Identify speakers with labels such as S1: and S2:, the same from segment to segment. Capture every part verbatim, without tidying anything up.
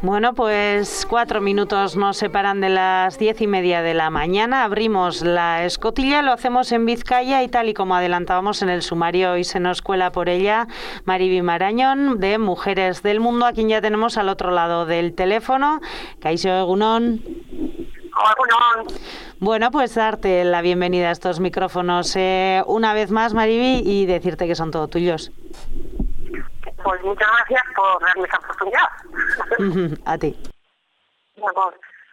S1: Bueno, pues cuatro minutos nos separan de las diez y media de la mañana. Abrimos la escotilla, lo hacemos en Vizcaya y tal y como adelantábamos en el sumario, hoy se nos cuela por ella Mariby Marañón, de Mujeres del Mundo, a quien ya tenemos al otro lado del teléfono. Kaixo egunon.
S2: Egunon.
S1: Bueno, pues darte la bienvenida a estos micrófonos eh, una vez más, Mariby, y decirte que son todo tuyos.
S2: Pues muchas gracias por darme esa oportunidad.
S1: A ti.
S2: Bueno,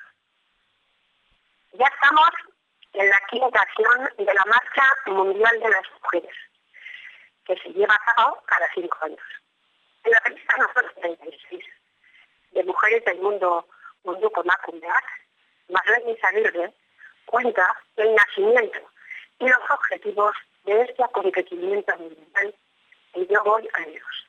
S2: ya estamos en la quinta acción de la Marcha Mundial de las Mujeres, que se lleva a cabo cada cinco años. En la revista Nosotros treinta y seis, de Mujeres del Mundo Munduko Emakumeak, Marlene Aguirre cuenta el nacimiento y los objetivos de este acontecimiento mundial, y yo voy a ellos.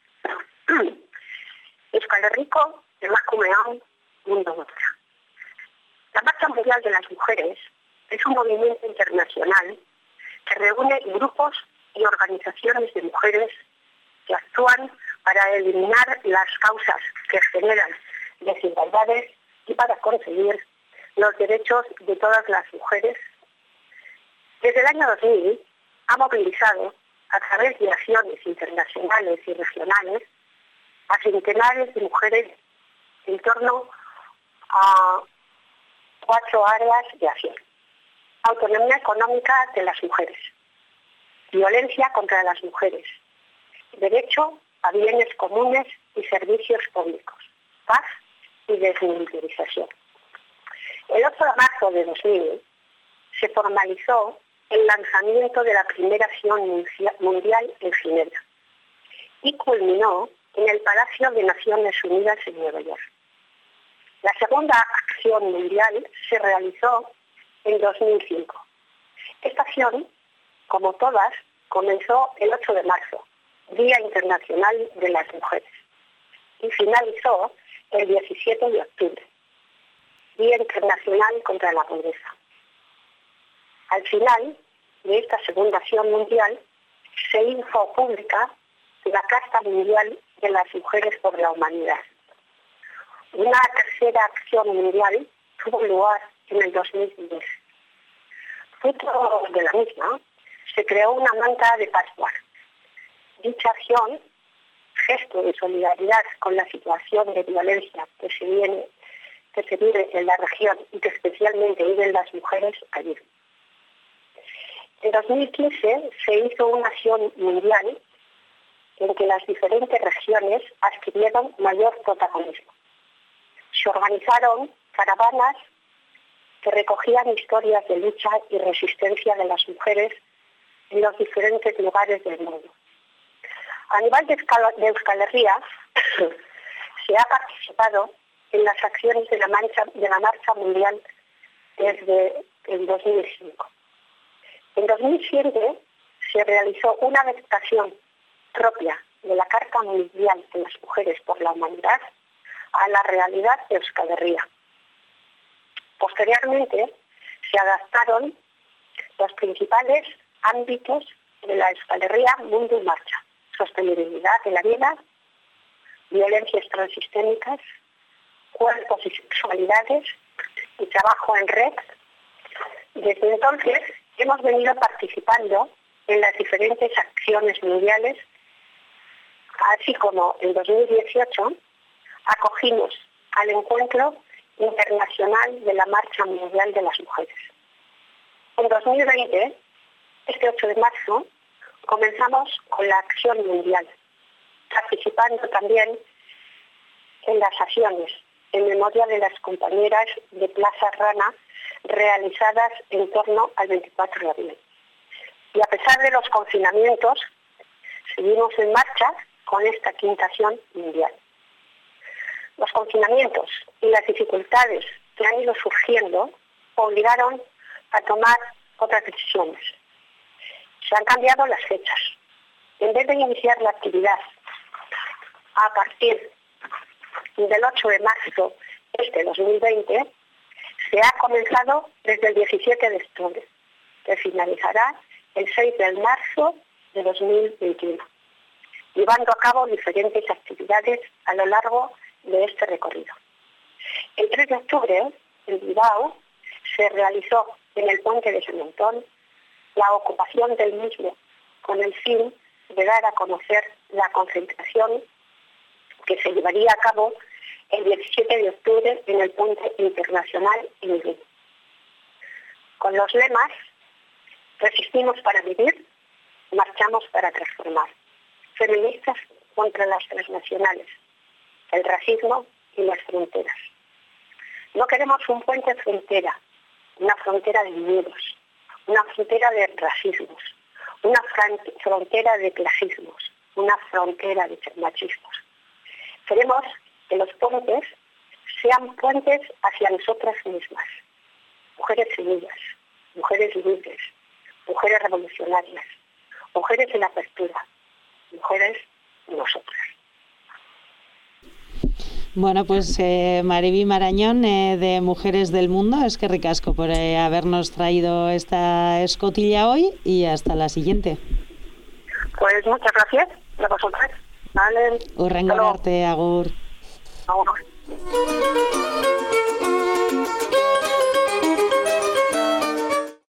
S2: Euskal Herriko Emakumeon Mundu Guztia. La Marcha Mundial de las Mujeres es un movimiento internacional que reúne grupos y organizaciones de mujeres que actúan para eliminar las causas que generan desigualdades y para conseguir los derechos de todas las mujeres. Desde el año dos mil ha movilizado a través de acciones internacionales y regionales a centenares de mujeres en torno a cuatro áreas de acción. Autonomía económica de las mujeres, violencia contra las mujeres, derecho a bienes comunes y servicios públicos, paz y desmilitarización. El ocho de marzo de dos mil se formalizó el lanzamiento de la primera acción mundial en Ginebra y culminó en el Palacio de Naciones Unidas en Nueva York. La segunda acción mundial se realizó en dos mil cinco. Esta acción, como todas, comenzó el ocho de marzo, Día Internacional de las Mujeres, y finalizó el diecisiete de octubre, Día Internacional contra la Pobreza. Al final de esta segunda acción mundial se hizo pública la Carta Mundial de las Mujeres por la Humanidad. Una tercera acción mundial tuvo lugar en el dos mil diez. Fruto de la misma, se creó una manta de Pascua. Dicha acción, gesto de solidaridad con la situación de violencia que se, viene, que se vive en la región y que especialmente viven las mujeres allí. En dos mil quince se hizo una acción mundial en que las diferentes regiones adquirieron mayor protagonismo. Se organizaron caravanas que recogían historias de lucha y resistencia de las mujeres en los diferentes lugares del mundo. A nivel de, de Euskal Herria, se ha participado en las acciones de la, mancha, de la Marcha Mundial desde el dos mil cinco. En dos mil siete se realizó una adaptación propia de la Carta Mundial de las Mujeres por la Humanidad a la realidad de Euskal Herria. Posteriormente se adaptaron los principales ámbitos de la Euskal Herria Mundu Marcha: sostenibilidad de la vida, violencias transistémicas, cuerpos y sexualidades y trabajo en red. Desde entonces hemos venido participando en las diferentes acciones mundiales, así como en dos mil dieciocho acogimos al Encuentro Internacional de la Marcha Mundial de las Mujeres. En dos mil veinte, este ocho de marzo, comenzamos con la acción mundial, participando también en las acciones en memoria de las compañeras de Plaza Rana realizadas en torno al veinticuatro de abril. Y a pesar de los confinamientos, seguimos en marcha con esta quinta acción mundial. Los confinamientos y las dificultades que han ido surgiendo obligaron a tomar otras decisiones. Se han cambiado las fechas. En vez de iniciar la actividad a partir del ocho de marzo este dos mil veinte, se ha comenzado desde el diecisiete de octubre, que finalizará el seis de marzo de dos mil veintiuno, llevando a cabo diferentes actividades a lo largo de este recorrido. El tres de octubre, en Bilbao, se realizó en el puente de San Antón la ocupación del mismo con el fin de dar a conocer la concentración que se llevaría a cabo el diecisiete de octubre en el puente internacional en Irún. Con los lemas: resistimos para vivir, marchamos para transformar. Feministas contra las transnacionales, el racismo y las fronteras. No queremos un puente frontera, una frontera de miedos, una frontera de racismos, una frontera de clasismos, una frontera de machismos. Queremos que los puentes sean puentes hacia nosotras mismas, mujeres semillas, mujeres libres, mujeres revolucionarias, mujeres en apertura, mujeres nosotras.
S1: Bueno, pues eh, Mariby Marañón, eh, de Mujeres del Mundo, es que ricasco por eh, habernos traído esta escotilla hoy y hasta la siguiente.
S2: Pues muchas gracias a vosotras. Vale.
S1: Urrengo arte, agur.
S2: Agur.